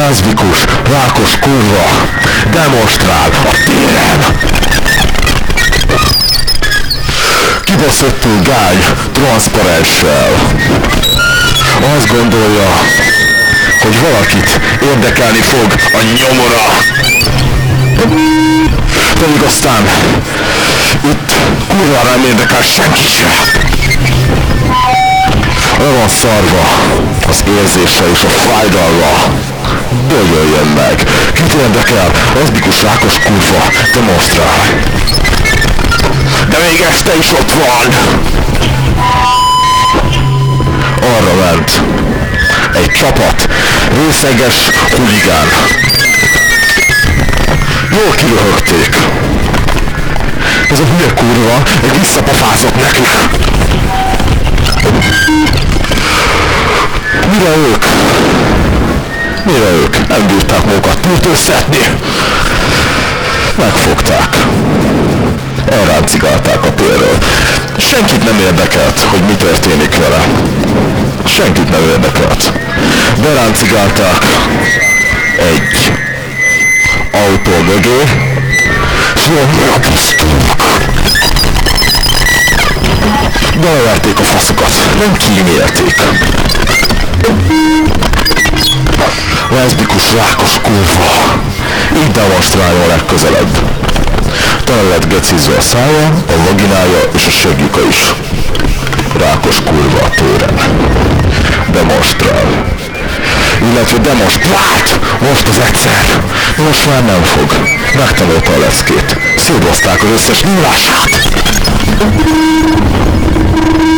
leszbikus, rákos kurva demonstrál a téren. Kibaszottú gány transzparenssel. Azt gondolja, hogy valakit érdekelni fog a nyomora. Pedig aztán itt kurva nem érdekel senki sem. Le van szarva az érzése és a fájdalma. Dögöljön meg! Kit érdekel? Leszbikus rákos kurva demonstrál. De még este is ott van! Arra ment egy csapat részeges huligán. Jól kiröhögték. Ez a hülye kurva egy visszapafázott nekik. Mire ők nem bírták magukat tűrtőztetni? Megfogták. Elráncigálták a térről. Senkit nem érdekelt, hogy mi történik vele. Senkit nem érdekelt. Beráncigálták egy autó mögé, beleverték a faszokat, nem kímélték. Leszbikus rákos kurva. Így demonstrálja legközelebb. Tele lett gecizve a szája, a vaginája és a segjuka is. Rákos kurva a téren. Demonstrál. Illetve demonstrált! Most az egyszer! Most már nem fog. Megtanulta a leckét. Szétbaszták az összes nyúlását!